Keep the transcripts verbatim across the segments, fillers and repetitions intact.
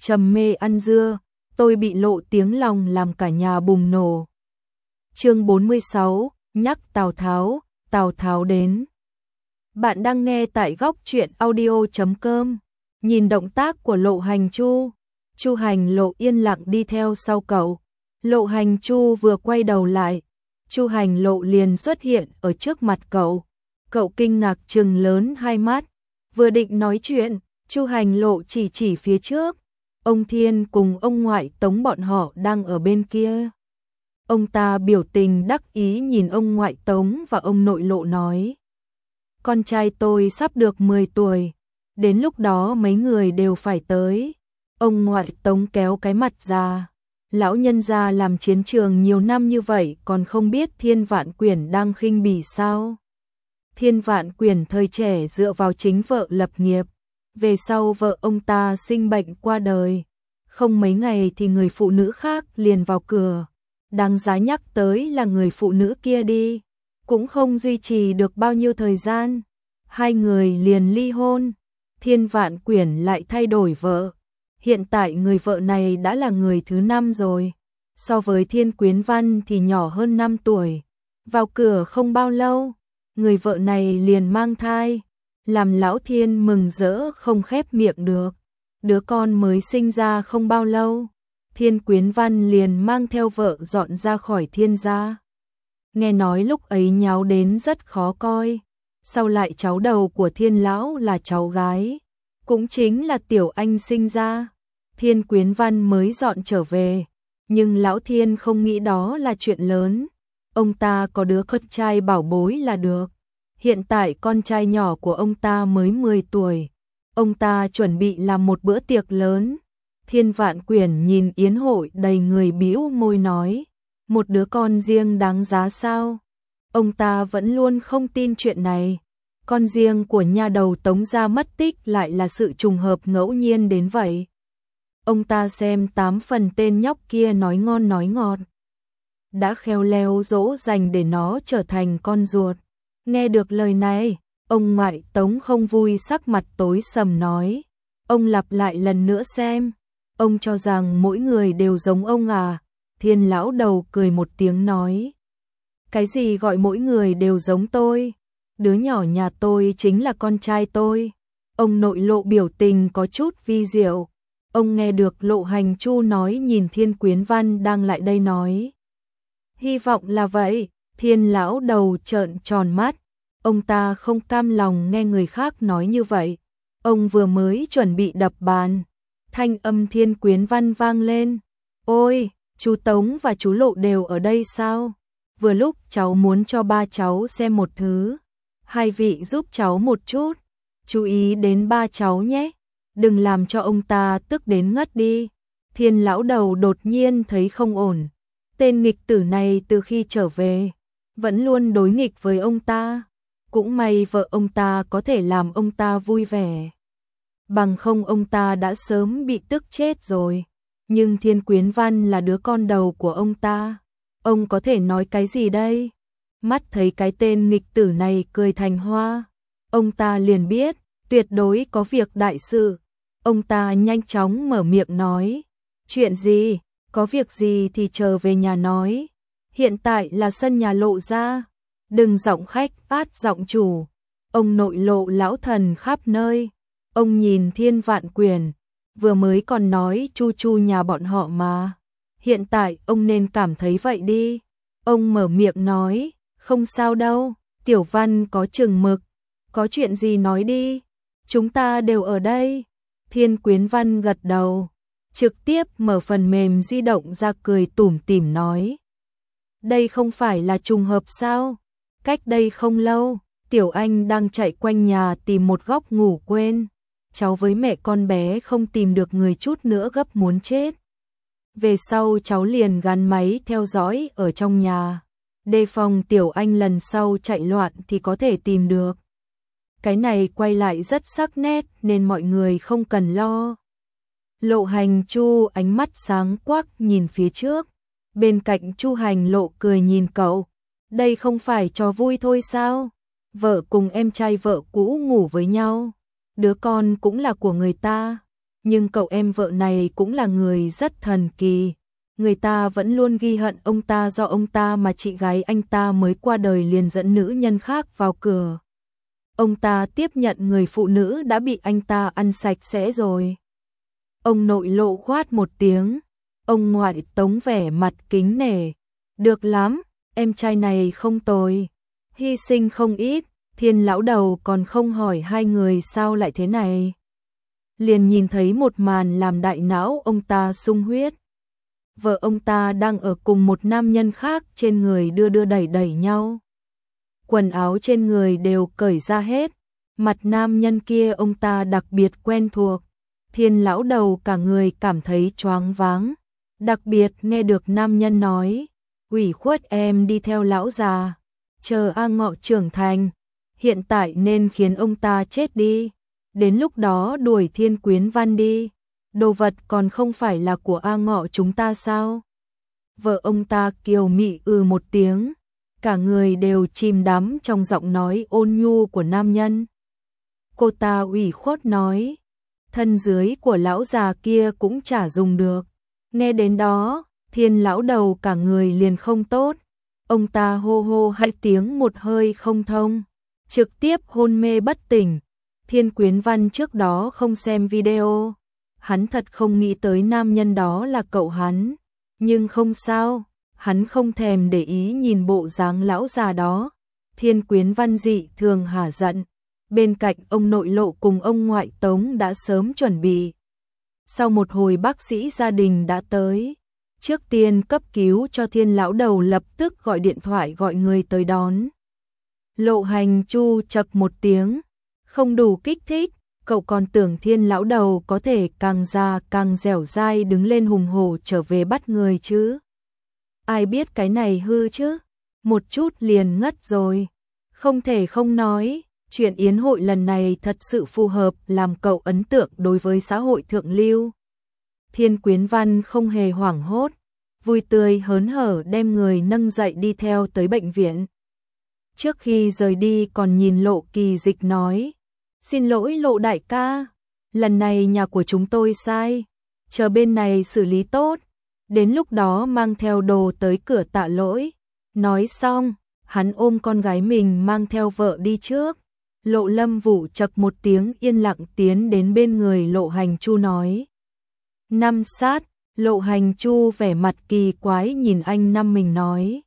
trầm mê ăn dưa, tôi bị lộ tiếng lòng làm cả nhà bùng nổ. Chương bốn mươi sáu, nhắc Tào Tháo, Tào Tháo đến. Bạn đang nghe tại góc truyện audio chấm com. Nhìn động tác của Lộ Hành Chu, Chu Hành Lộ yên lặng đi theo sau cậu. Lộ Hành Chu vừa quay đầu lại, Chu Hành Lộ liền xuất hiện ở trước mặt cậu. Cậu kinh ngạc trừng lớn hai mắt, vừa định nói chuyện, Chu Hành Lộ chỉ chỉ phía trước. Ông Thiên cùng ông ngoại Tống bọn họ đang ở bên kia. Ông ta biểu tình đắc ý nhìn ông ngoại Tống và ông nội Lộ nói: con trai tôi sắp được mười tuổi, đến lúc đó mấy người đều phải tới. Ông ngoại Tống kéo cái mặt ra, lão nhân gia làm chiến trường nhiều năm như vậy còn không biết Thiên Vạn Quyển đang khinh bỉ sao? Thiên Vạn Quyển thời trẻ dựa vào chính vợ lập nghiệp, về sau vợ ông ta sinh bệnh qua đời, không mấy ngày thì người phụ nữ khác liền vào cửa. Đáng giá nhắc tới là người phụ nữ kia đi, cũng không duy trì được bao nhiêu thời gian, hai người liền ly hôn. Thiên Vạn Quyển lại thay đổi vợ, hiện tại người vợ này đã là người thứ năm rồi, so với Thiên Quyến Văn thì nhỏ hơn năm tuổi. Vào cửa không bao lâu, người vợ này liền mang thai, làm lão Thiên mừng rỡ không khép miệng được. Đứa con mới sinh ra không bao lâu, Thiên Quyến Văn liền mang theo vợ dọn ra khỏi Thiên gia. Nghe nói lúc ấy nháo đến rất khó coi, sau lại cháu đầu của Thiên lão là cháu gái, cũng chính là Tiểu Anh sinh ra. Thiên Quyến Văn mới dọn trở về, nhưng lão Thiên không nghĩ đó là chuyện lớn, ông ta có đứa con trai bảo bối là được. Hiện tại con trai nhỏ của ông ta mới mười tuổi, ông ta chuẩn bị làm một bữa tiệc lớn. Thiên Vạn Quyển nhìn yến hội đầy người bĩu môi nói: một đứa con riêng đáng giá sao? Ông ta vẫn luôn không tin chuyện này. Con riêng của nhà đầu Tống gia mất tích lại là sự trùng hợp ngẫu nhiên đến vậy. Ông ta xem tám phần tên nhóc kia nói ngon nói ngọt, đã khéo léo dỗ dành để nó trở thành con ruột. Nghe được lời này, ông ngoại Tống không vui sắc mặt tối sầm nói: ông lặp lại lần nữa xem, ông cho rằng mỗi người đều giống ông à? Thiên lão đầu cười một tiếng nói: cái gì gọi mỗi người đều giống tôi? Đứa nhỏ nhà tôi chính là con trai tôi. Ông nội Lộ biểu tình có chút vi diệu. Ông nghe được Lộ Hành Chu nói nhìn Thiên Quyến Văn đang lại đây nói: hy vọng là vậy. Thiên lão đầu trợn tròn mắt, ông ta không cam lòng nghe người khác nói như vậy. Ông vừa mới chuẩn bị đập bàn, thanh âm Thiên Quyến Văn vang lên: ôi, chú Tống và chú Lộ đều ở đây sao? Vừa lúc cháu muốn cho ba cháu xem một thứ, hai vị giúp cháu một chút, chú ý đến ba cháu nhé, đừng làm cho ông ta tức đến ngất đi. Thiên lão đầu đột nhiên thấy không ổn, tên nghịch tử này từ khi trở về vẫn luôn đối nghịch với ông ta, cũng may vợ ông ta có thể làm ông ta vui vẻ, bằng không ông ta đã sớm bị tức chết rồi. Nhưng Thiên Quyến Văn là đứa con đầu của ông ta, ông có thể nói cái gì đây? Mắt thấy cái tên nghịch tử này cười thành hoa, ông ta liền biết tuyệt đối có việc đại sự. Ông ta nhanh chóng mở miệng nói: chuyện gì? Có việc gì thì chờ về nhà nói, hiện tại là sân nhà Lộ gia, đừng giọng khách át giọng chủ. Ông nội Lộ lão thần khắp nơi. Ông nhìn Thiên Vạn Quyển, vừa mới còn nói chu chu nhà bọn họ mà, hiện tại ông nên cảm thấy vậy đi. Ông mở miệng nói: không sao đâu, Tiểu Văn có chừng mực, có chuyện gì nói đi, chúng ta đều ở đây. Thiên Quyến Văn gật đầu, trực tiếp mở phần mềm di động ra cười tủm tỉm nói: đây không phải là trùng hợp sao? Cách đây không lâu, Tiểu Anh đang chạy quanh nhà tìm một góc ngủ quên, cháu với mẹ con bé không tìm được người chút nữa gấp muốn chết. Về sau cháu liền gắn máy theo dõi ở trong nhà, đề phòng Tiểu Anh lần sau chạy loạn thì có thể tìm được. Cái này quay lại rất sắc nét nên mọi người không cần lo. Lộ Hành Chu ánh mắt sáng quắc nhìn phía trước, bên cạnh Chu Hành Lộ cười nhìn cậu: đây không phải trò vui thôi sao? Vợ cùng em trai vợ cũ ngủ với nhau, đứa con cũng là của người ta, nhưng cậu em vợ này cũng là người rất thần kỳ. Người ta vẫn luôn ghi hận ông ta, do ông ta mà chị gái anh ta mới qua đời liền dẫn nữ nhân khác vào cửa. Ông ta tiếp nhận người phụ nữ đã bị anh ta ăn sạch sẽ rồi. Ông nội Lộ khoát một tiếng, ông ngoại Tống vẻ mặt kính nể. Được lắm, em trai này không tồi, hy sinh không ít. Thiên lão đầu còn không hỏi hai người sao lại thế này. Liền nhìn thấy một màn làm đại não ông ta sung huyết. Vợ ông ta đang ở cùng một nam nhân khác, trên người đưa đưa đẩy đẩy nhau. Quần áo trên người đều cởi ra hết. Mặt nam nhân kia ông ta đặc biệt quen thuộc. Thiên lão đầu cả người cảm thấy choáng váng. Đặc biệt nghe được nam nhân nói, ủy khuất em đi theo lão già, chờ A Ngọ trưởng thành, hiện tại nên khiến ông ta chết đi. Đến lúc đó đuổi Thiên Quyến Văn đi. Đồ vật còn không phải là của A Ngọ chúng ta sao? Vợ ông ta kiều mị ừ một tiếng, cả người đều chìm đắm trong giọng nói ôn nhu của nam nhân. Cô ta ủy khuất nói, thân dưới của lão già kia cũng chả dùng được. Nghe đến đó, Thiên lão đầu cả người liền không tốt. Ông ta hô hô hai tiếng một hơi không thông, trực tiếp hôn mê bất tỉnh. Thiên Quyến Văn trước đó không xem video, hắn thật không nghĩ tới nam nhân đó là cậu hắn. Nhưng không sao, hắn không thèm để ý nhìn bộ dáng lão già đó. Thiên Quyến Văn dị thường hả giận. Bên cạnh ông nội Lộ cùng ông ngoại Tống đã sớm chuẩn bị. Sau một hồi bác sĩ gia đình đã tới. Trước tiên cấp cứu cho Thiên lão đầu, lập tức gọi điện thoại gọi người tới đón. Lộ Hành Chu chậc một tiếng, không đủ kích thích, cậu còn tưởng Thiên lão đầu có thể càng già càng dẻo dai đứng lên hùng hổ trở về bắt người chứ. Ai biết cái này hư chứ, một chút liền ngất rồi. Không thể không nói, chuyện yến hội lần này thật sự phù hợp làm cậu ấn tượng đối với xã hội thượng lưu. Thiên Quyến Văn không hề hoảng hốt, vui tươi hớn hở đem người nâng dậy đi theo tới bệnh viện. Trước khi rời đi còn nhìn Lộ Kỳ Dịch nói, xin lỗi Lộ đại ca, lần này nhà của chúng tôi sai, chờ bên này xử lý tốt, đến lúc đó mang theo đồ tới cửa tạ lỗi. Nói xong, hắn ôm con gái mình mang theo vợ đi trước. Lộ Lâm Vũ chậc một tiếng yên lặng tiến đến bên người Lộ Hành Chu nói, năm sát. Lộ Hành Chu vẻ mặt kỳ quái nhìn anh năm mình nói,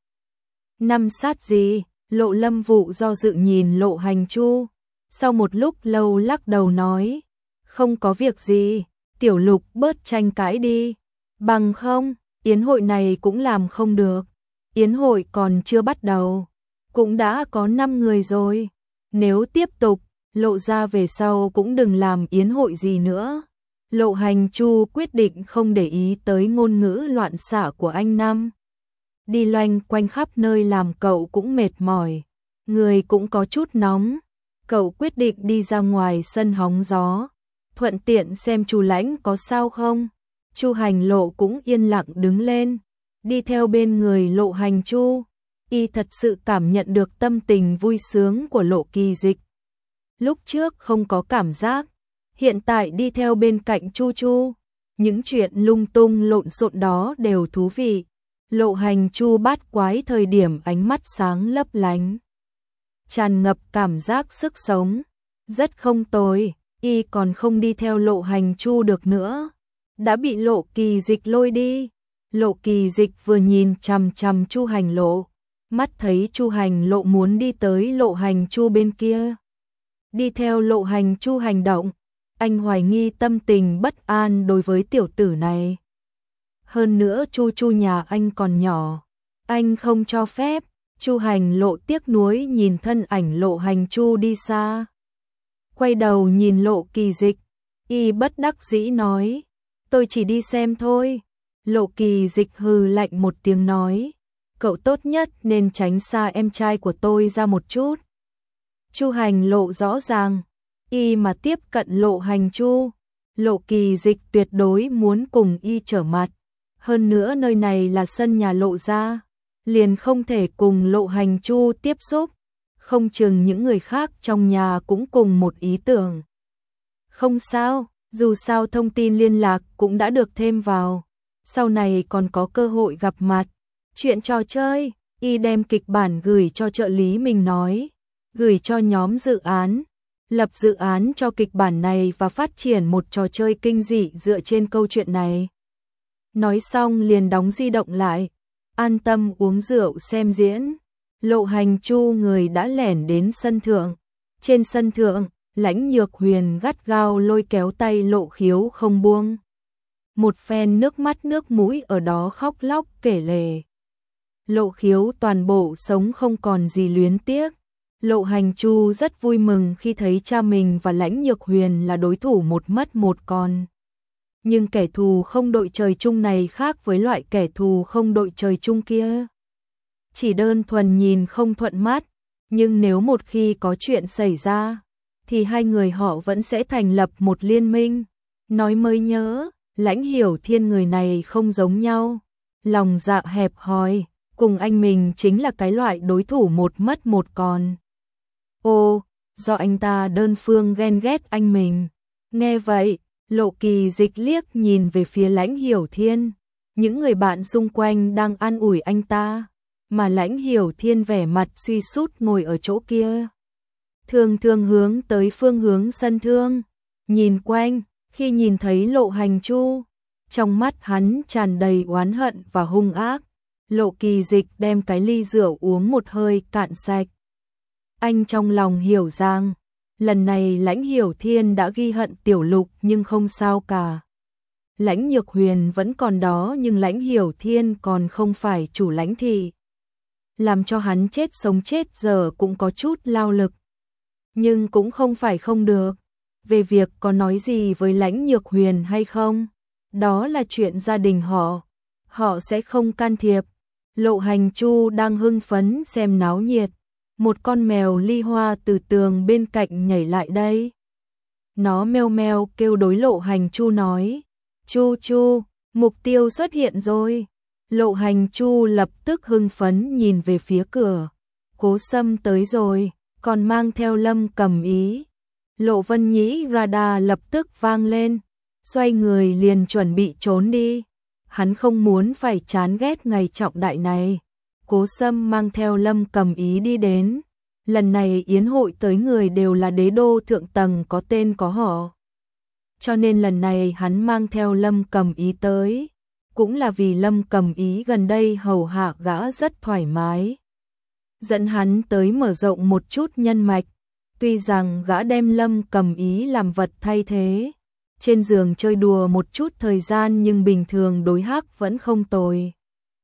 năm sát gì? Lộ Lâm Vũ do dự nhìn Lộ Hành Chu, sau một lúc lâu lắc đầu nói, không có việc gì, Tiểu Lục bớt tranh cãi đi, bằng không, yến hội này cũng làm không được. Yến hội còn chưa bắt đầu, cũng đã có năm người rồi, nếu tiếp tục, Lộ ra về sau cũng đừng làm yến hội gì nữa. Lộ Hành Chu quyết định không để ý tới ngôn ngữ loạn xạ của anh năm. Đi loanh quanh khắp nơi làm cậu cũng mệt mỏi, người cũng có chút nóng. Cậu quyết định đi ra ngoài sân hóng gió, thuận tiện xem Chu Lãnh có sao không. Chu Hành Lộ cũng yên lặng đứng lên, đi theo bên người Lộ Hành Chu. Y thật sự cảm nhận được tâm tình vui sướng của Lộ Kỳ Dịch. Lúc trước không có cảm giác, hiện tại đi theo bên cạnh Chu Chu, những chuyện lung tung lộn xộn đó đều thú vị. Lộ Hành Chu bát quái thời điểm ánh mắt sáng lấp lánh, tràn ngập cảm giác sức sống, rất không tồi. Y còn không đi theo Lộ Hành Chu được nữa, đã bị Lộ Kỳ Dịch lôi đi. Lộ Kỳ Dịch vừa nhìn chằm chằm Chu Hành Lộ, mắt thấy Chu Hành Lộ muốn đi tới Lộ Hành Chu bên kia, đi theo Lộ Hành Chu hành động, anh hoài nghi tâm tình bất an đối với tiểu tử này. Hơn nữa Chu Chu nhà anh còn nhỏ, anh không cho phép. Chu Hành Lộ tiếc nuối nhìn thân ảnh Lộ Hành Chu đi xa, quay đầu nhìn Lộ Kỳ Dịch, y bất đắc dĩ nói, tôi chỉ đi xem thôi. Lộ Kỳ Dịch hừ lạnh một tiếng nói, cậu tốt nhất nên tránh xa em trai của tôi ra một chút. Chu Hành Lộ rõ ràng, y mà tiếp cận Lộ Hành Chu, Lộ Kỳ Dịch tuyệt đối muốn cùng y trở mặt. Hơn nữa nơi này là sân nhà Lộ gia, liền không thể cùng Lộ Hành Chu tiếp xúc, không chừng những người khác trong nhà cũng cùng một ý tưởng. Không sao, Dù sao thông tin liên lạc cũng đã được thêm vào, sau này còn có cơ hội gặp mặt. Chuyện trò chơi, y đem kịch bản gửi cho trợ lý mình nói, gửi cho nhóm dự án, lập dự án cho kịch bản này và phát triển một trò chơi kinh dị dựa trên câu chuyện này. Nói xong liền đóng di động lại, an tâm uống rượu xem diễn. Lộ Hành Chu người đã lẻn đến sân thượng. Trên sân thượng, Lãnh Nhược Huyền gắt gao lôi kéo tay Lộ Khiếu không buông. Một phen nước mắt nước mũi ở đó khóc lóc kể lể. Lộ Khiếu toàn bộ sống không còn gì luyến tiếc. Lộ Hành Chu rất vui mừng khi thấy cha mình và Lãnh Nhược Huyền là đối thủ một mất một còn. Nhưng kẻ thù không đội trời chung này khác với loại kẻ thù không đội trời chung kia. Chỉ đơn thuần nhìn không thuận mắt, nhưng nếu một khi có chuyện xảy ra, thì hai người họ vẫn sẽ thành lập một liên minh. Nói mới nhớ, Lãnh Hiểu Thiên người này không giống nhau, lòng dạ hẹp hòi, cùng anh mình chính là cái loại đối thủ một mất một còn. Ô, do anh ta đơn phương ghen ghét anh mình. Nghe vậy, Lộ Kỳ Dịch liếc nhìn về phía Lãnh Hiểu Thiên, những người bạn xung quanh đang an ủi anh ta, mà Lãnh Hiểu Thiên vẻ mặt suy sút ngồi ở chỗ kia. Thường thường hướng tới phương hướng sân thương, nhìn quanh, khi nhìn thấy Lộ Hành Chu, trong mắt hắn tràn đầy oán hận và hung ác. Lộ Kỳ Dịch đem cái ly rượu uống một hơi cạn sạch. Anh trong lòng hiểu rằng, lần này Lãnh Hiểu Thiên đã ghi hận Tiểu Lục nhưng không sao cả. Lãnh Nhược Huyền vẫn còn đó nhưng Lãnh Hiểu Thiên còn không phải chủ lãnh thị. Làm cho hắn chết sống chết giờ cũng có chút lao lực. Nhưng cũng không phải không được. Về việc có nói gì với Lãnh Nhược Huyền hay không, đó là chuyện gia đình họ. Họ sẽ không can thiệp. Lộ Hành Chu đang hưng phấn xem náo nhiệt. Một con mèo ly hoa từ tường bên cạnh nhảy lại đây. Nó meo meo kêu đối Lộ Hành Chu nói, Chu Chu, mục tiêu xuất hiện rồi. Lộ Hành Chu lập tức hưng phấn nhìn về phía cửa. Cố Sâm tới rồi, còn mang theo Lâm Cầm Ý. Lộ Vân Nhĩ radar lập tức vang lên, xoay người liền chuẩn bị trốn đi. Hắn không muốn phải chán ghét ngày trọng đại này. Cố Sâm mang theo Lâm Cầm Ý đi đến. Lần này yến hội tới người đều là đế đô thượng tầng có tên có họ. Cho nên lần này hắn mang theo Lâm Cầm Ý tới. Cũng là vì Lâm Cầm Ý gần đây hầu hạ gã rất thoải mái. Dẫn hắn tới mở rộng một chút nhân mạch. Tuy rằng gã đem Lâm Cầm Ý làm vật thay thế. Trên giường chơi đùa một chút thời gian nhưng bình thường đối hắc vẫn không tồi.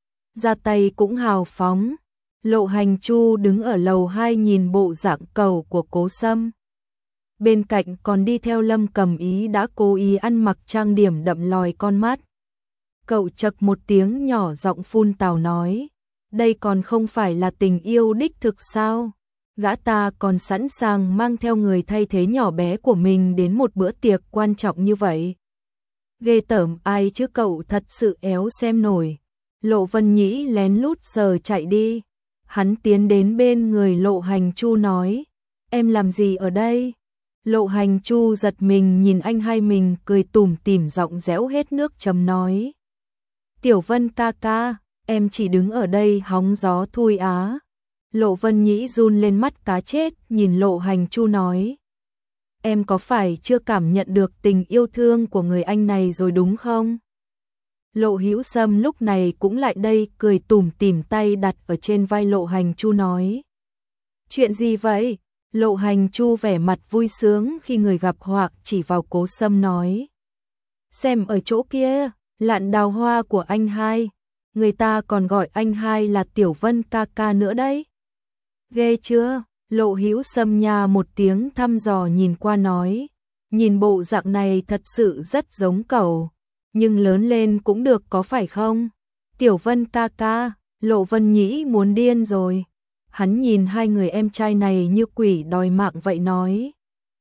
Ra tay cũng hào phóng. Lộ Hành Chu đứng ở lầu hai nhìn bộ dạng cầu của Cố Sâm. Bên cạnh còn đi theo Lâm Cầm Ý đã cố ý ăn mặc trang điểm đậm lòi con mắt. Cậu chậc một tiếng nhỏ giọng phun tào nói, đây còn không phải là tình yêu đích thực sao? Gã ta còn sẵn sàng mang theo người thay thế nhỏ bé của mình đến một bữa tiệc quan trọng như vậy. Ghê tởm ai chứ cậu thật sự éo xem nổi. Lộ Vân Nhĩ lén lút sờ chạy đi. Hắn tiến đến bên người Lộ Hành Chu nói, em làm gì ở đây? Lộ Hành Chu giật mình nhìn anh hai mình cười tủm tỉm giọng réo hết nước chấm nói. Tiểu Vân ca ca, em chỉ đứng ở đây hóng gió thui á. Lộ Vân Nhĩ run lên mắt cá chết nhìn Lộ Hành Chu nói. Em có phải chưa cảm nhận được tình yêu thương của người anh này rồi đúng không? Lộ Hữu Sâm lúc này cũng lại đây cười tủm tỉm tay đặt ở trên vai Lộ Hành Chu nói. Chuyện gì vậy? Lộ Hành Chu vẻ mặt vui sướng khi người gặp họa chỉ vào Cố Sâm nói. Xem ở chỗ kia, lạn đào hoa của anh hai. Người ta còn gọi anh hai là Tiểu Vân ca ca nữa đấy. Ghê chưa? Lộ Hữu Sâm nha một tiếng thăm dò nhìn qua nói. Nhìn bộ dạng này thật sự rất giống cậu. Nhưng lớn lên cũng được có phải không? Tiểu Vân ca ca, Lộ Vân Nhĩ muốn điên rồi. Hắn nhìn hai người em trai này như quỷ đòi mạng vậy nói.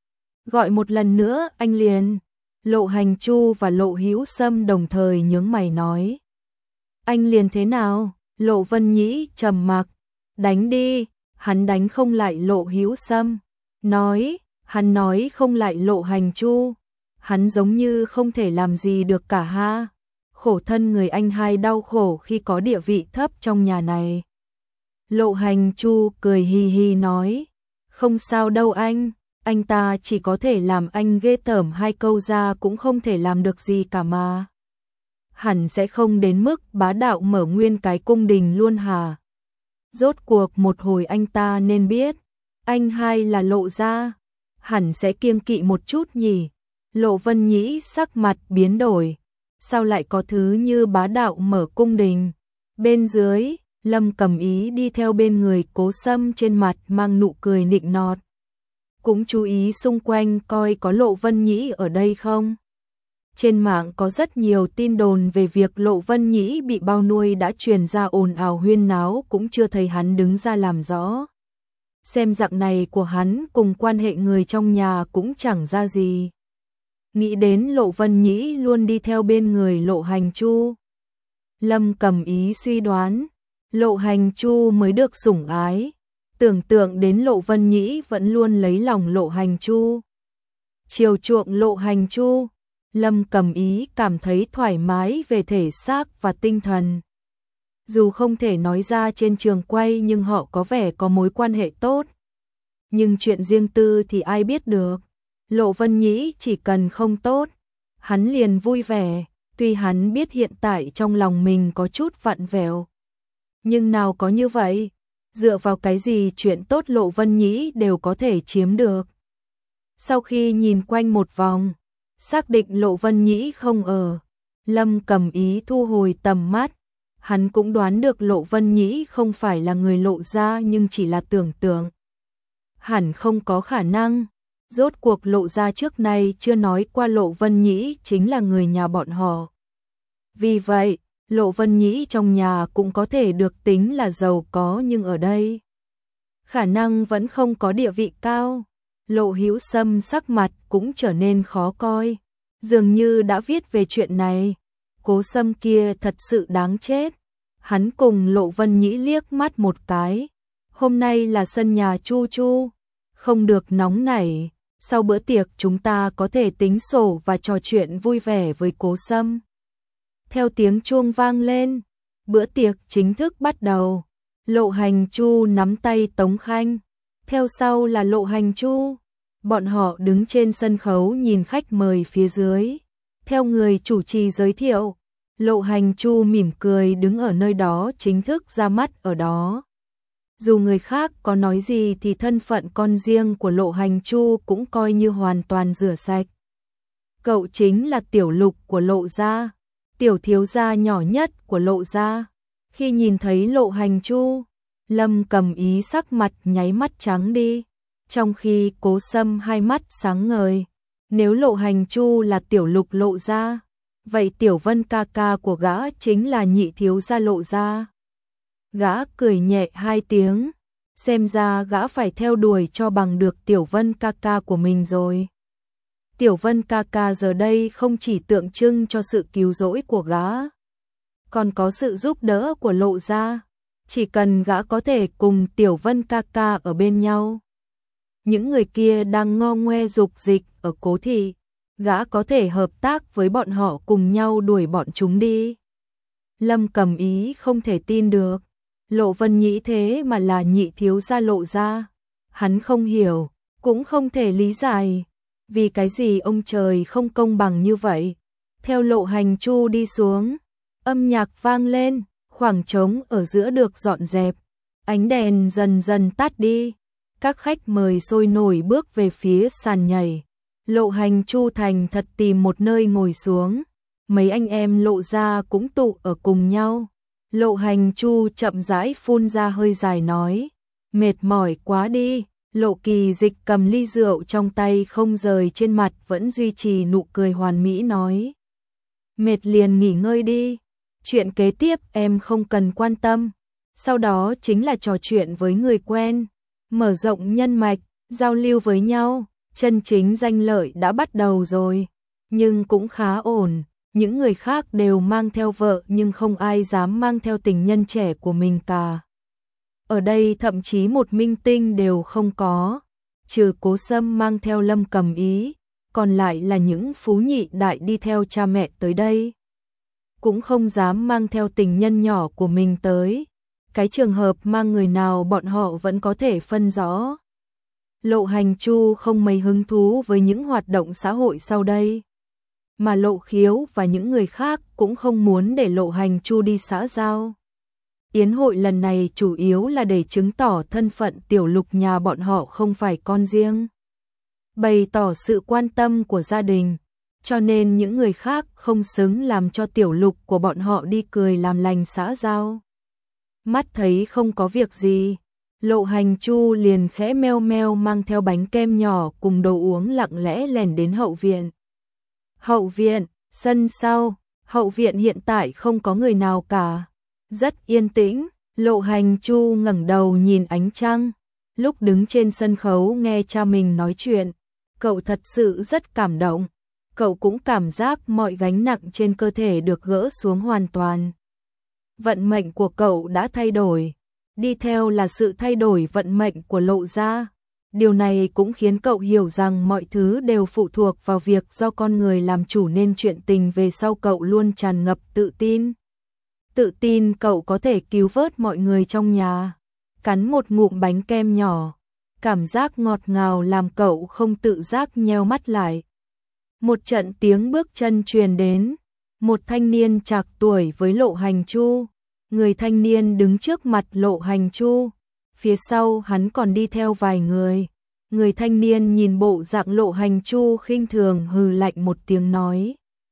Gọi một lần nữa anh liền. Lộ Hành Chu và Lộ Hữu Sâm đồng thời nhướng mày nói. Anh liền thế nào? Lộ Vân Nhĩ trầm mặc. Đánh đi. Hắn đánh không lại Lộ Hữu Sâm. Nói, hắn nói không lại Lộ Hành Chu. hắn giống như không thể làm gì được cả ha. Khổ thân người anh hai đau khổ khi có địa vị thấp trong nhà này. Lộ Hành Chu cười hi hi nói, không sao đâu anh, anh ta chỉ có thể làm anh ghê tởm hai câu ra cũng không thể làm được gì cả mà. Hẳn sẽ không đến mức bá đạo mở nguyên cái cung đình luôn hả? Rốt cuộc một hồi anh ta nên biết, anh hai là Lộ gia, hẳn sẽ kiêng kỵ một chút nhỉ. Lộ Vân Nhĩ sắc mặt biến đổi, sao lại có thứ như bá đạo mở cung đình? Bên dưới, Lâm Cầm Ý đi theo bên người Cố Sâm, trên mặt mang nụ cười nịnh nọt. Cũng chú ý xung quanh coi có Lộ Vân Nhĩ ở đây không. Trên mạng có rất nhiều tin đồn về việc Lộ Vân Nhĩ bị bao nuôi đã truyền ra ồn ào huyên náo, cũng chưa thấy hắn đứng ra làm rõ. Xem dạng này của hắn cùng quan hệ người trong nhà cũng chẳng ra gì. Nghĩ đến Lộ Vân Nhĩ luôn đi theo bên người Lộ Hành Chu, Lâm Cầm Ý suy đoán, Lộ Hành Chu mới được sủng ái. Tưởng tượng đến Lộ Vân Nhĩ vẫn luôn lấy lòng Lộ Hành Chu, chiều chuộng Lộ Hành Chu, Lâm Cầm Ý cảm thấy thoải mái về thể xác và tinh thần. Dù không thể nói ra trên trường quay nhưng họ có vẻ có mối quan hệ tốt. Nhưng chuyện riêng tư thì ai biết được. Lộ Vân Nhĩ chỉ cần không tốt, hắn liền vui vẻ, tuy hắn biết hiện tại trong lòng mình có chút vặn vẹo. Nhưng nào có như vậy, dựa vào cái gì chuyện tốt Lộ Vân Nhĩ đều có thể chiếm được. Sau khi nhìn quanh một vòng, xác định Lộ Vân Nhĩ không ở, Lâm Cầm Ý thu hồi tầm mắt. Hắn cũng đoán được Lộ Vân Nhĩ không phải là người Lộ gia nhưng chỉ là tưởng tượng. Hẳn không có khả năng. Rốt cuộc Lộ gia trước nay chưa nói qua Lộ Vân Nhĩ chính là người nhà bọn họ. Vì vậy, Lộ Vân Nhĩ trong nhà cũng có thể được tính là giàu có, nhưng ở đây khả năng vẫn không có địa vị cao. Lộ Hữu Sâm sắc mặt cũng trở nên khó coi, dường như đã viết về chuyện này. Cố Sâm kia thật sự đáng chết. Hắn cùng Lộ Vân Nhĩ liếc mắt một cái. Hôm nay là sân nhà Chu Chu, không được nóng nảy. Sau bữa tiệc chúng ta có thể tính sổ và trò chuyện vui vẻ với Cố Sâm. Theo tiếng chuông vang lên, bữa tiệc chính thức bắt đầu. Lộ Hành Chu nắm tay Tống Khanh, theo sau là Lộ Hành Chu. Bọn họ đứng trên sân khấu nhìn khách mời phía dưới. Theo người chủ trì giới thiệu, Lộ Hành Chu mỉm cười đứng ở nơi đó, chính thức ra mắt ở đó. Dù người khác có nói gì thì thân phận con riêng của Lộ Hành Chu cũng coi như hoàn toàn rửa sạch. Cậu chính là tiểu lục của Lộ gia, tiểu thiếu gia nhỏ nhất của Lộ gia. Khi nhìn thấy Lộ Hành Chu, Lâm Cầm Ý sắc mặt nháy mắt trắng đi, trong khi Cố Sâm hai mắt sáng ngời. Nếu Lộ Hành Chu là tiểu lục Lộ gia, vậy Tiểu Vân ca ca của gã chính là nhị thiếu gia Lộ gia. Gã cười nhẹ hai tiếng, xem ra gã phải theo đuổi cho bằng được Tiểu Vân ca ca của mình rồi. Tiểu Vân ca ca giờ đây không chỉ tượng trưng cho sự cứu rỗi của gã, còn có sự giúp đỡ của Lộ gia. Chỉ cần gã có thể cùng Tiểu Vân ca ca ở bên nhau, những người kia đang ngo ngoe dục dịch ở Cố thị, gã có thể hợp tác với bọn họ cùng nhau đuổi bọn chúng đi. Lâm Cầm Ý không thể tin được, Lộ Vân Nhĩ thế mà là nhị thiếu gia Lộ gia. Hắn không hiểu, cũng không thể lý giải, vì cái gì ông trời không công bằng như vậy. Theo Lộ Hành Chu đi xuống, âm nhạc vang lên, khoảng trống ở giữa được dọn dẹp, ánh đèn dần dần tắt đi. Các khách mời sôi nổi bước về phía sàn nhảy. Lộ Hành Chu thành thật tìm một nơi ngồi xuống. Mấy anh em Lộ gia cũng tụ ở cùng nhau. Lộ Hành Chu chậm rãi phun ra hơi dài nói, mệt mỏi quá đi. Lộ Kỳ Dịch cầm ly rượu trong tay không rời trên mặt, vẫn duy trì nụ cười hoàn mỹ nói, mệt liền nghỉ ngơi đi, chuyện kế tiếp em không cần quan tâm. Sau đó chính là trò chuyện với người quen, mở rộng nhân mạch, giao lưu với nhau. Chân chính danh lợi đã bắt đầu rồi, nhưng cũng khá ổn. Những người khác đều mang theo vợ nhưng không ai dám mang theo tình nhân trẻ của mình cả. Ở đây thậm chí một minh tinh đều không có, trừ Cố Sâm mang theo Lâm Cầm Ý. còn lại là những phú nhị đại đi theo cha mẹ tới đây. Cũng không dám mang theo tình nhân nhỏ của mình tới. Cái trường hợp mang người nào bọn họ vẫn có thể phân rõ. Lộ Hành Chu không mấy hứng thú với những hoạt động xã hội sau đây. Mà Lộ Khiếu và những người khác cũng không muốn để Lộ Hành Chu đi xã giao. Yến hội lần này chủ yếu là để chứng tỏ thân phận Tiểu Lục nhà bọn họ không phải con riêng. Bày tỏ sự quan tâm của gia đình, cho nên những người khác không xứng làm cho Tiểu Lục của bọn họ đi cười làm lành xã giao. Mắt thấy không có việc gì, Lộ Hành Chu liền khẽ meo meo mang theo bánh kem nhỏ cùng đồ uống lặng lẽ lèn đến hậu viện. Hậu viện, sân sau, hậu viện hiện tại không có người nào cả. Rất yên tĩnh, Lộ Hành Chu ngẩng đầu nhìn ánh trăng. Lúc đứng trên sân khấu nghe cha mình nói chuyện, cậu thật sự rất cảm động. Cậu cũng cảm giác mọi gánh nặng trên cơ thể được gỡ xuống hoàn toàn. Vận mệnh của cậu đã thay đổi, đi theo là sự thay đổi vận mệnh của Lộ gia. Điều này cũng khiến cậu hiểu rằng mọi thứ đều phụ thuộc vào việc do con người làm chủ, nên chuyện tình về sau cậu luôn tràn ngập tự tin. Tự tin cậu có thể cứu vớt mọi người trong nhà. Cắn một ngụm bánh kem nhỏ, cảm giác ngọt ngào làm cậu không tự giác nheo mắt lại. Một trận tiếng bước chân truyền đến, một thanh niên trạc tuổi với Lộ Hành Chu. Người thanh niên đứng trước mặt Lộ Hành Chu, phía sau hắn còn đi theo vài người. Người thanh niên nhìn bộ dạng Lộ Hành Chu khinh thường hừ lạnh một tiếng nói: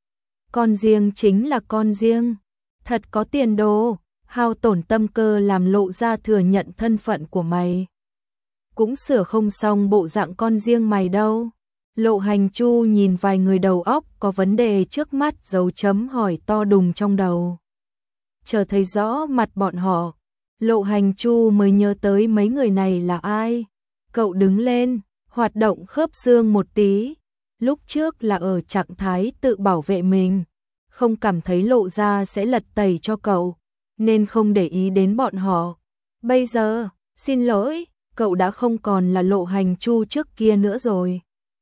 con riêng chính là con riêng, thật có tiền đồ, hao tổn tâm cơ làm Lộ gia thừa nhận thân phận của mày. Cũng sửa không xong bộ dạng con riêng mày đâu. Lộ Hành Chu nhìn vài người đầu óc có vấn đề trước mắt, dấu chấm hỏi to đùng trong đầu. Chờ thấy rõ mặt bọn họ, Lộ Hành Chu mới nhớ tới mấy người này là ai. Cậu đứng lên, hoạt động khớp xương một tí. Lúc trước là ở trạng thái tự bảo vệ mình, không cảm thấy Lộ gia sẽ lật tẩy cho cậu, nên không để ý đến bọn họ. Bây giờ, xin lỗi, cậu đã không còn là Lộ Hành Chu trước kia nữa rồi.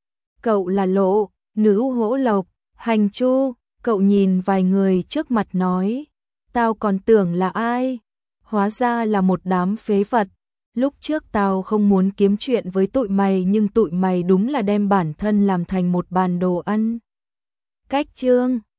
Cậu là Lộ, nữ hỗ lộc, Hành Chu. Cậu nhìn vài người trước mặt nói: tao còn tưởng là ai, hóa ra là một đám phế vật. Lúc trước tao không muốn kiếm chuyện với tụi mày, nhưng tụi mày đúng là đem bản thân làm thành một bàn đồ ăn. Cách chương